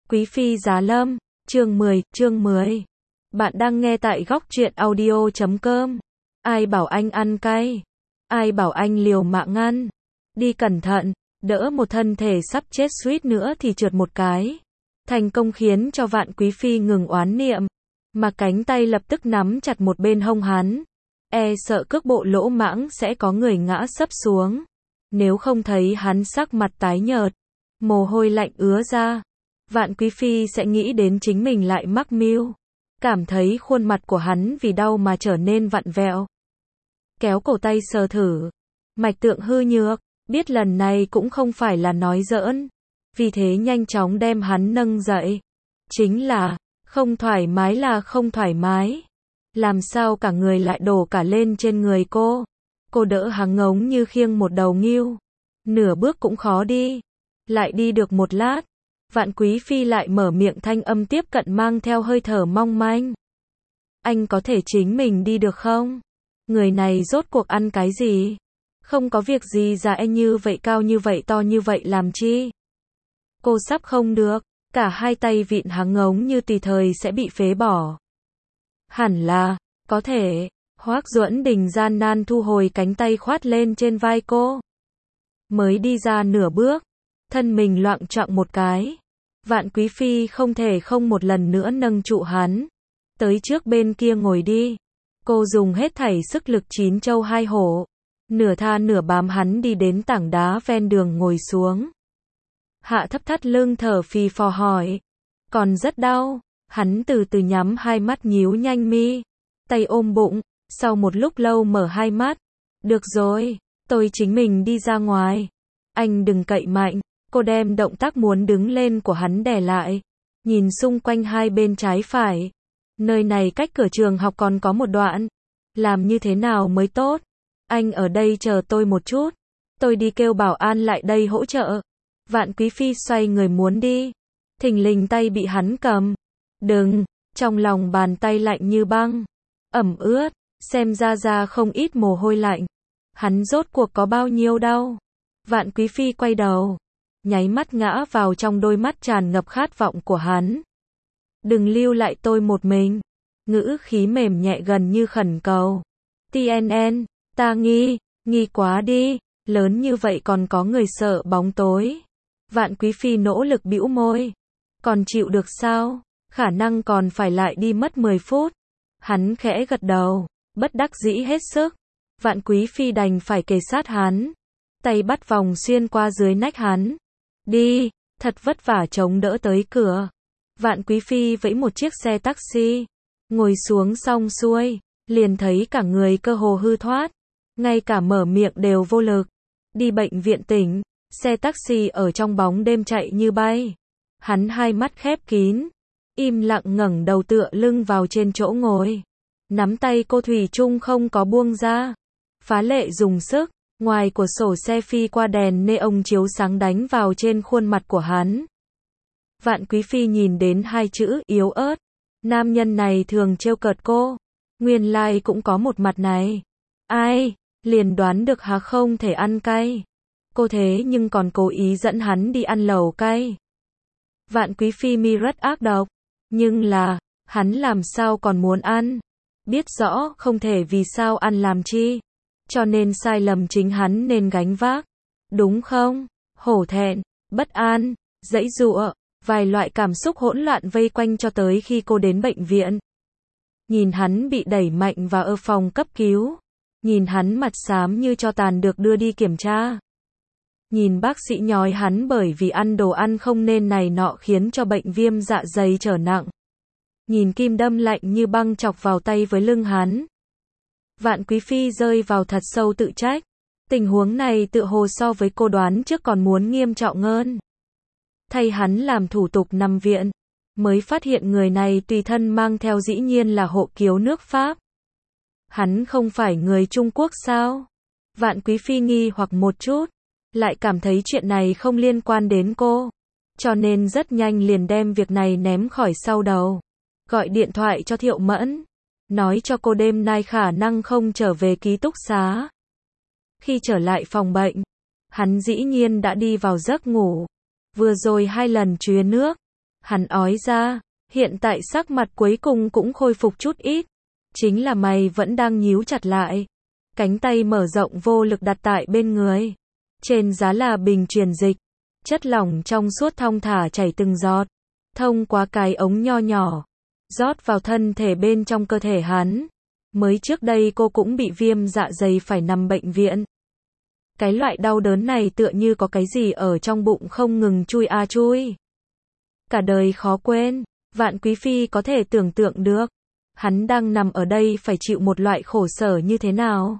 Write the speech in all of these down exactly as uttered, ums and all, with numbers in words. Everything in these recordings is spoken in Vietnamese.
Quý phi giá lâm, chương mười, chương mười. Bạn đang nghe tại góc truyện audio chấm com. Ai bảo anh ăn cay? Ai bảo anh liều mạng ăn? Đi cẩn thận, đỡ một thân thể sắp chết suýt nữa thì trượt một cái. Thành công khiến cho Vạn Quý phi ngừng oán niệm, mà cánh tay lập tức nắm chặt một bên hông hắn. E sợ cước bộ lỗ mãng sẽ có người ngã sấp xuống. Nếu không thấy hắn sắc mặt tái nhợt, mồ hôi lạnh ứa ra, Vạn Quý phi sẽ nghĩ đến chính mình lại mắc mưu. Cảm thấy khuôn mặt của hắn vì đau mà trở nên vặn vẹo. Kéo cổ tay sờ thử. Mạch tượng hư nhược, biết lần này cũng không phải là nói giỡn. Vì thế nhanh chóng đem hắn nâng dậy. Chính là, không thoải mái là không thoải mái. Làm sao cả người lại đổ cả lên trên người cô. Cô đỡ hắn ngống như khiêng một đầu ngưu. Nửa bước cũng khó đi. Lại đi được một lát. Vạn Quý phi lại mở miệng thanh âm tiếp cận mang theo hơi thở mong manh. Anh có thể chính mình đi được không? Người này rốt cuộc ăn cái gì? Không có việc gì già e như vậy cao như vậy to như vậy làm chi? Cô sắp không được, cả hai tay vịn hắn ngống như tùy thời sẽ bị phế bỏ. Hẳn là, có thể. Hoắc Duẫn Đình gian nan thu hồi cánh tay khoát lên trên vai cô. Mới đi ra nửa bước, thân mình loạng choạng một cái. Vạn Quý phi không thể không một lần nữa nâng trụ hắn. Tới trước bên kia ngồi đi. Cô dùng hết thảy sức lực chín châu hai hổ. Nửa tha nửa bám hắn đi đến tảng đá ven đường ngồi xuống. Hạ thấp thắt lưng thở phì phò hỏi. Còn rất đau. Hắn từ từ nhắm hai mắt nhíu nhanh mi. Tay ôm bụng. Sau một lúc lâu mở hai mắt. Được rồi, tôi chính mình đi ra ngoài. Anh đừng cậy mạnh. Cô đem động tác muốn đứng lên của hắn đè lại. Nhìn xung quanh hai bên trái phải. Nơi này cách cửa trường học còn có một đoạn. Làm như thế nào mới tốt? Anh ở đây chờ tôi một chút. Tôi đi kêu bảo an lại đây hỗ trợ. Vạn Quý phi xoay người muốn đi. Thình lình tay bị hắn cầm. Đừng, trong lòng bàn tay lạnh như băng. Ẩm ướt, xem ra ra không ít mồ hôi lạnh. Hắn rốt cuộc có bao nhiêu đau? Vạn Quý phi quay đầu. Nháy mắt ngã vào trong đôi mắt tràn ngập khát vọng của hắn. Đừng lưu lại tôi một mình. Ngữ khí mềm nhẹ gần như khẩn cầu. tê en en, ta nghi, nghi quá đi, lớn như vậy còn có người sợ bóng tối. Vạn Quý phi nỗ lực bĩu môi. Còn chịu được sao? Khả năng còn phải lại đi mất mười phút. Hắn khẽ gật đầu, bất đắc dĩ hết sức. Vạn Quý phi đành phải kề sát hắn. Tay bắt vòng xuyên qua dưới nách hắn. Đi, thật vất vả chống đỡ tới cửa. Vạn Quý phi vẫy một chiếc xe taxi. Ngồi xuống xong xuôi, liền thấy cả người cơ hồ hư thoát. Ngay cả mở miệng đều vô lực. Đi bệnh viện tỉnh, xe taxi ở trong bóng đêm chạy như bay. Hắn hai mắt khép kín. Im lặng ngẩng đầu tựa lưng vào trên chỗ ngồi. Nắm tay cô thủy chung không có buông ra. Phá lệ dùng sức. Ngoài của sổ xe phi qua đèn neon chiếu sáng đánh vào trên khuôn mặt của hắn. Vạn Quý phi nhìn đến hai chữ yếu ớt. Nam nhân này thường trêu cợt cô. Nguyên lai like cũng có một mặt này. Ai, liền đoán được hà không thể ăn cay. Cô thế nhưng còn cố ý dẫn hắn đi ăn lẩu cay. Vạn Quý phi mi rất ác độc. Nhưng là, hắn làm sao còn muốn ăn. Biết rõ không thể vì sao ăn làm chi. Cho nên sai lầm chính hắn nên gánh vác. Đúng không? Hổ thẹn, bất an, giãy giụa, vài loại cảm xúc hỗn loạn vây quanh cho tới khi cô đến bệnh viện. Nhìn hắn bị đẩy mạnh vào ở phòng cấp cứu. Nhìn hắn mặt xám như tro tàn được đưa đi kiểm tra. Nhìn bác sĩ nhói hắn bởi vì ăn đồ ăn không nên này nọ khiến cho bệnh viêm dạ dày trở nặng. Nhìn kim đâm lạnh như băng chọc vào tay với lưng hắn. Vạn Quý phi rơi vào thật sâu tự trách. Tình huống này tựa hồ so với cô đoán trước còn muốn nghiêm trọng hơn. Thay hắn làm thủ tục nằm viện. Mới phát hiện người này tùy thân mang theo dĩ nhiên là hộ kiếu nước Pháp. Hắn không phải người Trung Quốc sao? Vạn Quý phi nghi hoặc một chút. Lại cảm thấy chuyện này không liên quan đến cô. Cho nên rất nhanh liền đem việc này ném khỏi sau đầu. Gọi điện thoại cho Thiệu Mẫn. Nói cho cô đêm nay khả năng không trở về ký túc xá. Khi trở lại phòng bệnh, hắn dĩ nhiên đã đi vào giấc ngủ. Vừa rồi hai lần chuyền nước, Hắn ói ra, hiện tại sắc mặt cuối cùng cũng khôi phục chút ít. Chính là mày vẫn đang nhíu chặt lại. Cánh tay mở rộng vô lực đặt tại bên người. Trên giá là bình truyền dịch. Chất lỏng trong suốt thong thả chảy từng giọt. Thông qua cái ống nho nhỏ. Rót vào thân thể bên trong cơ thể hắn. Mới trước đây cô cũng bị viêm dạ dày phải nằm bệnh viện. Cái loại đau đớn này tựa như có cái gì ở trong bụng không ngừng chui a chui. Cả đời khó quên. Vạn Quý Phi có thể tưởng tượng được. Hắn đang nằm ở đây phải chịu một loại khổ sở như thế nào.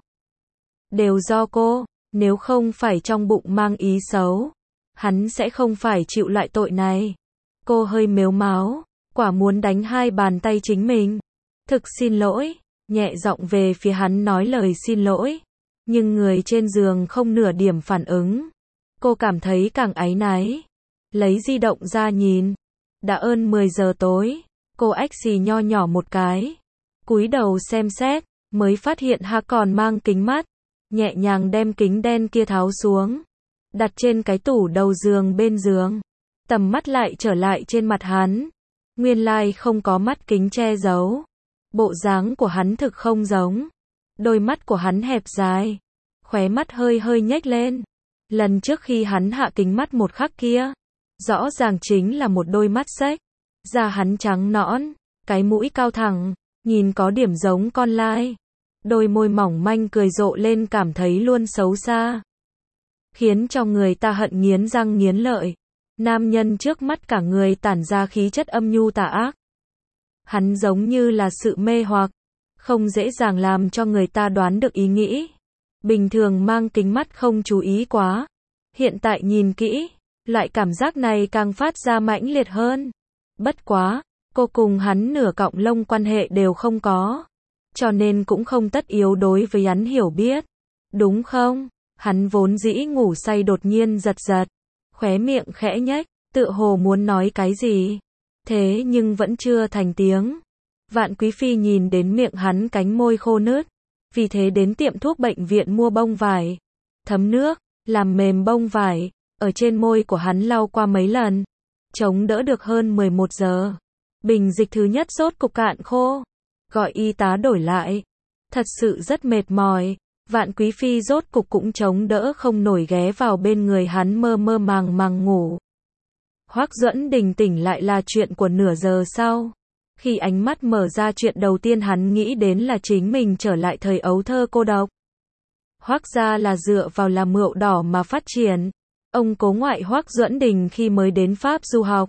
Đều do cô, nếu không phải trong bụng mang ý xấu. Hắn sẽ không phải chịu loại tội này. Cô hơi mếu máo, quả muốn đánh hai bàn tay chính mình. Thực xin lỗi, nhẹ giọng về phía hắn nói lời xin lỗi. Nhưng người trên giường không nửa điểm phản ứng. Cô cảm thấy càng áy náy. Lấy di động ra nhìn. Đã ơn mười giờ tối. Cô ách xì nho nhỏ một cái. Cúi đầu xem xét, mới phát hiện hắn còn mang kính mắt. Nhẹ nhàng đem kính đen kia tháo xuống. Đặt trên cái tủ đầu giường bên giường. Tầm mắt lại trở lại trên mặt hắn. Nguyên lai không có mắt kính che giấu. Bộ dáng của hắn thực không giống. Đôi mắt của hắn hẹp dài. Khóe mắt hơi hơi nhếch lên. Lần trước khi hắn hạ kính mắt một khắc kia. Rõ ràng chính là một đôi mắt xếch. Da hắn trắng nõn. Cái mũi cao thẳng. Nhìn có điểm giống con lai. Đôi môi mỏng manh cười rộ lên cảm thấy luôn xấu xa. Khiến cho người ta hận nghiến răng nghiến lợi. Nam nhân trước mắt cả người tản ra khí chất âm nhu tà ác. Hắn giống như là sự mê hoặc. Không dễ dàng làm cho người ta đoán được ý nghĩ. Bình thường mang kính mắt không chú ý quá. Hiện tại nhìn kỹ. Loại cảm giác này càng phát ra mãnh liệt hơn. Bất quá. Cô cùng hắn nửa cọng lông quan hệ đều không có. Cho nên cũng không tất yếu đối với hắn hiểu biết. Đúng không? Hắn vốn dĩ ngủ say đột nhiên giật giật. Khóe miệng khẽ nhếch, tựa hồ muốn nói cái gì. Thế nhưng vẫn chưa thành tiếng. Vạn Quý Phi nhìn đến miệng hắn cánh môi khô nứt. Vì thế đến tiệm thuốc bệnh viện mua bông vải. Thấm nước, làm mềm bông vải. Ở trên môi của hắn lau qua mấy lần. Chống đỡ được hơn mười một giờ. Bình dịch thứ nhất rốt cục cạn khô. Gọi y tá đổi lại. Thật sự rất mệt mỏi. Vạn Quý Phi rốt cục cũng chống đỡ không nổi ghé vào bên người hắn mơ mơ màng màng ngủ. Hoắc Duẫn Đình tỉnh lại là chuyện của nửa giờ sau. Khi ánh mắt mở ra chuyện đầu tiên hắn nghĩ đến là chính mình trở lại thời ấu thơ cô độc. Hoắc gia là dựa vào làm mượu đỏ mà phát triển. Ông cố ngoại Hoắc Duẫn Đình khi mới đến Pháp du học.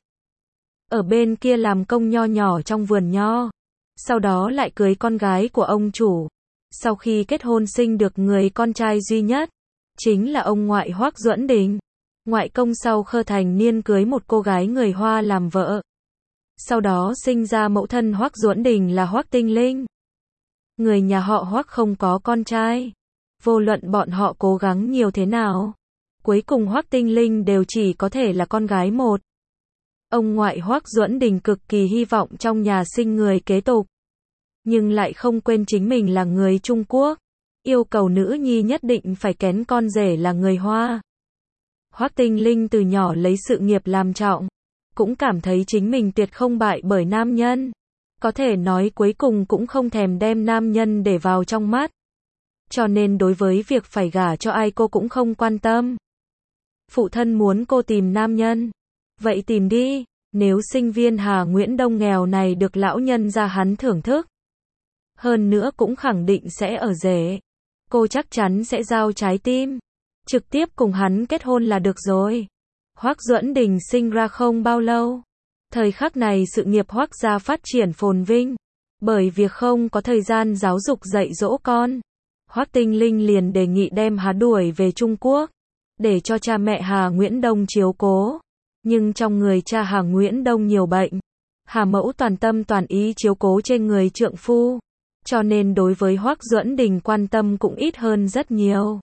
Ở bên kia làm công nho nhỏ trong vườn nho. Sau đó lại cưới con gái của ông chủ. Sau khi kết hôn sinh được người con trai duy nhất. Chính là ông ngoại Hoắc Duẫn Đình. Ngoại công sau khơ thành niên cưới một cô gái người Hoa làm vợ. Sau đó sinh ra mẫu thân Hoắc Duẫn Đình là Hoắc Tinh Linh. Người nhà họ Hoắc không có con trai. Vô luận bọn họ cố gắng nhiều thế nào. Cuối cùng Hoắc Tinh Linh đều chỉ có thể là con gái một. Ông ngoại Hoắc Duẫn Đình cực kỳ hy vọng trong nhà sinh người kế tục. Nhưng lại không quên chính mình là người Trung Quốc. Yêu cầu nữ nhi nhất định phải kén con rể là người Hoa. Hoắc Tinh Linh từ nhỏ lấy sự nghiệp làm trọng. Cũng cảm thấy chính mình tuyệt không bại bởi nam nhân. Có thể nói cuối cùng cũng không thèm đem nam nhân để vào trong mắt. Cho nên đối với việc phải gả cho ai cô cũng không quan tâm. Phụ thân muốn cô tìm nam nhân. Vậy tìm đi. Nếu sinh viên Hà Nguyễn Đông nghèo này được lão nhân gia hắn thưởng thức. Hơn nữa cũng khẳng định sẽ ở rể. Cô chắc chắn sẽ giao trái tim. Trực tiếp cùng hắn kết hôn là được rồi. Hoắc Duẫn Đình sinh ra không bao lâu. Thời khắc này sự nghiệp Hoắc gia phát triển phồn vinh. Bởi việc không có thời gian giáo dục dạy dỗ con. Hoắc Tinh Linh liền đề nghị đem hắn đuổi về Trung Quốc. Để cho cha mẹ Hà Nguyễn Đông chiếu cố. Nhưng trong người cha Hà Nguyễn Đông nhiều bệnh. Hà mẫu toàn tâm toàn ý chiếu cố trên người trượng phu. Cho nên đối với Hoắc Duẫn Đình quan tâm cũng ít hơn rất nhiều.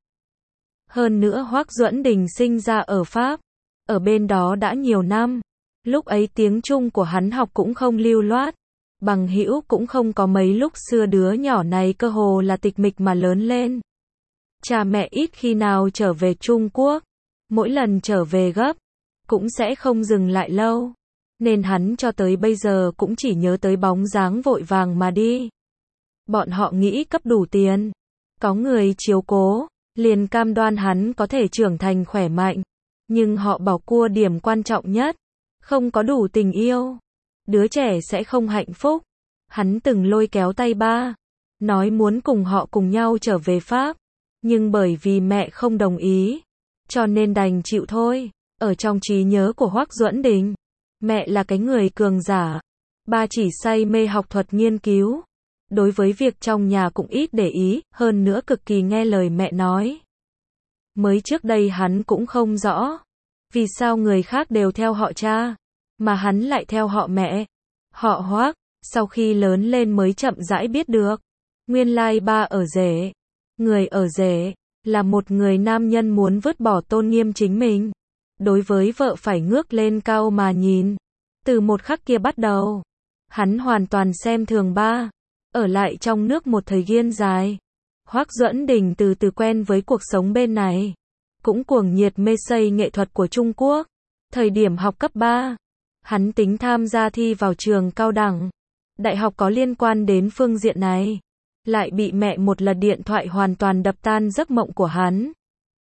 Hơn nữa Hoắc Duẫn Đình sinh ra ở Pháp. Ở bên đó đã nhiều năm. Lúc ấy tiếng Trung của hắn học cũng không lưu loát. Bằng hữu cũng không có mấy, lúc xưa đứa nhỏ này cơ hồ là tịch mịch mà lớn lên. Cha mẹ ít khi nào trở về Trung Quốc. Mỗi lần trở về gấp. Cũng sẽ không dừng lại lâu. nên hắn cho tới bây giờ cũng chỉ nhớ tới bóng dáng vội vàng mà đi. Bọn họ nghĩ cấp đủ tiền, có người chiếu cố, liền cam đoan hắn có thể trưởng thành khỏe mạnh. Nhưng họ bỏ qua điểm quan trọng nhất, không có đủ tình yêu, đứa trẻ sẽ không hạnh phúc. Hắn từng lôi kéo tay ba, nói muốn cùng họ cùng nhau trở về Pháp, nhưng bởi vì mẹ không đồng ý, cho nên đành chịu thôi. Ở trong trí nhớ của Hoắc Duẫn Đình, mẹ là cái người cường giả, ba chỉ say mê học thuật nghiên cứu, đối với việc trong nhà cũng ít để ý, hơn nữa cực kỳ nghe lời mẹ nói. Mới trước đây hắn cũng không rõ, vì sao người khác đều theo họ cha, mà hắn lại theo họ mẹ, họ Hoắc. Sau khi lớn lên mới chậm rãi biết được, nguyên lai ba ở rể, người ở rể, là một người nam nhân muốn vứt bỏ tôn nghiêm chính mình, đối với vợ phải ngước lên cao mà nhìn. Từ một khắc kia bắt đầu, hắn hoàn toàn xem thường ba, ở lại trong nước một thời gian dài. Hoắc Duẫn Đình từ từ quen với cuộc sống bên này, cũng cuồng nhiệt mê say nghệ thuật của Trung Quốc. Thời điểm học cấp ba, hắn tính tham gia thi vào trường cao đẳng, đại học có liên quan đến phương diện này, lại bị mẹ một lần điện thoại hoàn toàn đập tan giấc mộng của hắn.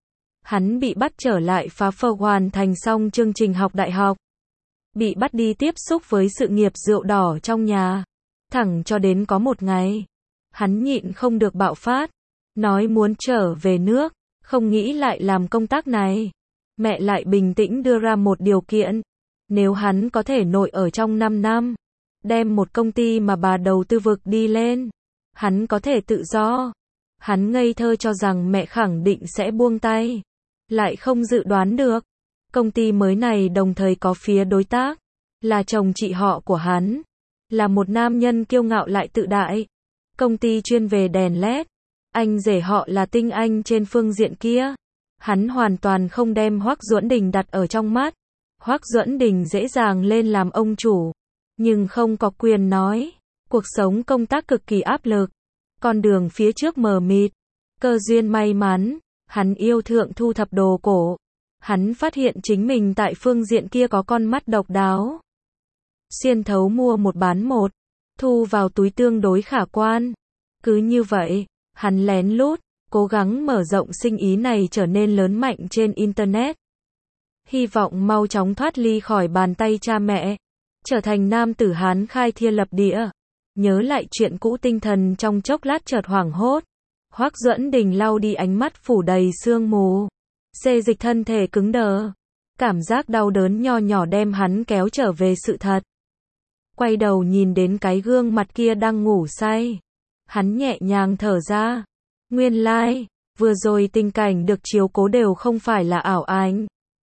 Hắn bị bắt trở lại Phá Phơ hoàn thành xong chương trình học đại học, bị bắt đi tiếp xúc với sự nghiệp rượu đỏ trong nhà, thẳng cho đến có một ngày, hắn nhịn không được bạo phát, nói muốn trở về nước, không nghĩ lại làm công tác này. Mẹ lại bình tĩnh đưa ra một điều kiện, nếu hắn có thể nội ở trong năm năm, đem một công ty mà bà đầu tư vực đi lên, hắn có thể tự do. Hắn ngây thơ cho rằng mẹ khẳng định sẽ buông tay, lại không dự đoán được, công ty mới này đồng thời có phía đối tác, là chồng chị họ của hắn, là một nam nhân kiêu ngạo lại tự đại. Công ty chuyên về đèn led, anh rể họ là tinh anh trên phương diện kia. Hắn hoàn toàn không đem Hoắc Duẫn Đình đặt ở trong mắt. Hoắc Duẫn Đình dễ dàng lên làm ông chủ, nhưng không có quyền nói. Cuộc sống công tác cực kỳ áp lực, con đường phía trước mờ mịt. Cơ duyên may mắn, hắn yêu thượng thu thập đồ cổ. Hắn phát hiện chính mình tại phương diện kia có con mắt độc đáo. Xuyên thấu mua một bán một, thu vào túi tương đối khả quan. Cứ như vậy, hắn lén lút, cố gắng mở rộng sinh ý này trở nên lớn mạnh trên Internet. Hy vọng mau chóng thoát ly khỏi bàn tay cha mẹ, trở thành nam tử Hán khai thiên lập địa. Nhớ lại chuyện cũ, tinh thần trong chốc lát chợt hoảng hốt. Hoắc Duẫn Đình lau đi ánh mắt phủ đầy sương mù, xê dịch thân thể cứng đờ. Cảm giác đau đớn nho nhỏ đem hắn kéo trở về sự thật. Quay đầu nhìn đến cái gương mặt kia đang ngủ say, hắn nhẹ nhàng thở ra. Nguyên lai, like, vừa rồi tình cảnh được chiếu cố đều không phải là ảo ảnh.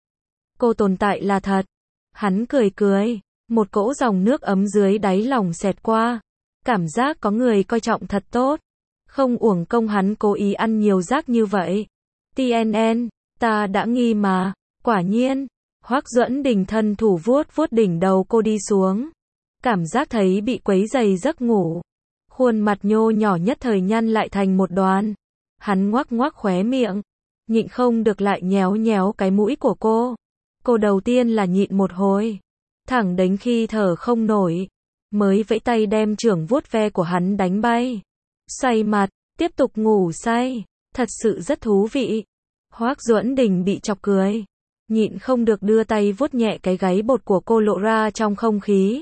Cô tồn tại là thật. Hắn cười cười, một cỗ dòng nước ấm dưới đáy lòng xẹt qua. Cảm giác có người coi trọng thật tốt. Không uổng công hắn cố ý ăn nhiều rác như vậy. tê en en, ta đã nghi mà. Quả nhiên, Hoắc Duẫn Đình thân thủ vuốt vuốt đỉnh đầu cô đi xuống. Cảm giác thấy bị quấy rầy giấc ngủ. Khuôn mặt nhô nhỏ nhất thời nhăn lại thành một đoàn. Hắn ngoác ngoác khóe miệng, nhịn không được lại nhéo nhéo cái mũi của cô. Cô đầu tiên là nhịn một hồi, thẳng đến khi thở không nổi, mới vẫy tay đem chưởng vuốt ve của hắn đánh bay. Xoay mặt, tiếp tục ngủ say, thật sự rất thú vị. Hoắc Duẫn Đình bị chọc cười, nhịn không được đưa tay vuốt nhẹ cái gáy bột của cô lộ ra trong không khí.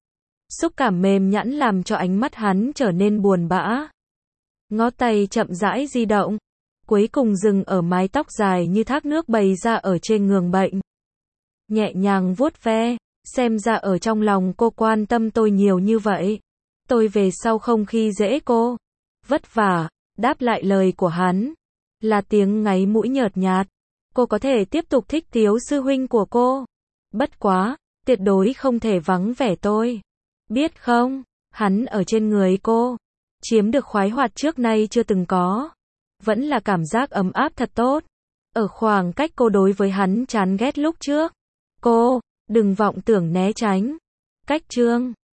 Xúc cảm mềm nhẵn làm cho ánh mắt hắn trở nên buồn bã. Ngón tay chậm rãi di động, cuối cùng dừng ở mái tóc dài như thác nước bày ra ở trên giường bệnh. Nhẹ nhàng vuốt ve, xem ra ở trong lòng cô quan tâm tôi nhiều như vậy. Tôi về sau không khi dễ cô. Vất vả, đáp lại lời của hắn, là tiếng ngáy mũi nhợt nhạt. Cô có thể tiếp tục thích Tiếu sư huynh của cô. Bất quá, tuyệt đối không thể vắng vẻ tôi. Biết không, hắn ở trên người cô, chiếm được khoái hoạt trước nay chưa từng có. Vẫn là cảm giác ấm áp thật tốt. Ở khoảng cách cô đối với hắn chán ghét lúc trước. Cô, đừng vọng tưởng né tránh. Cách chương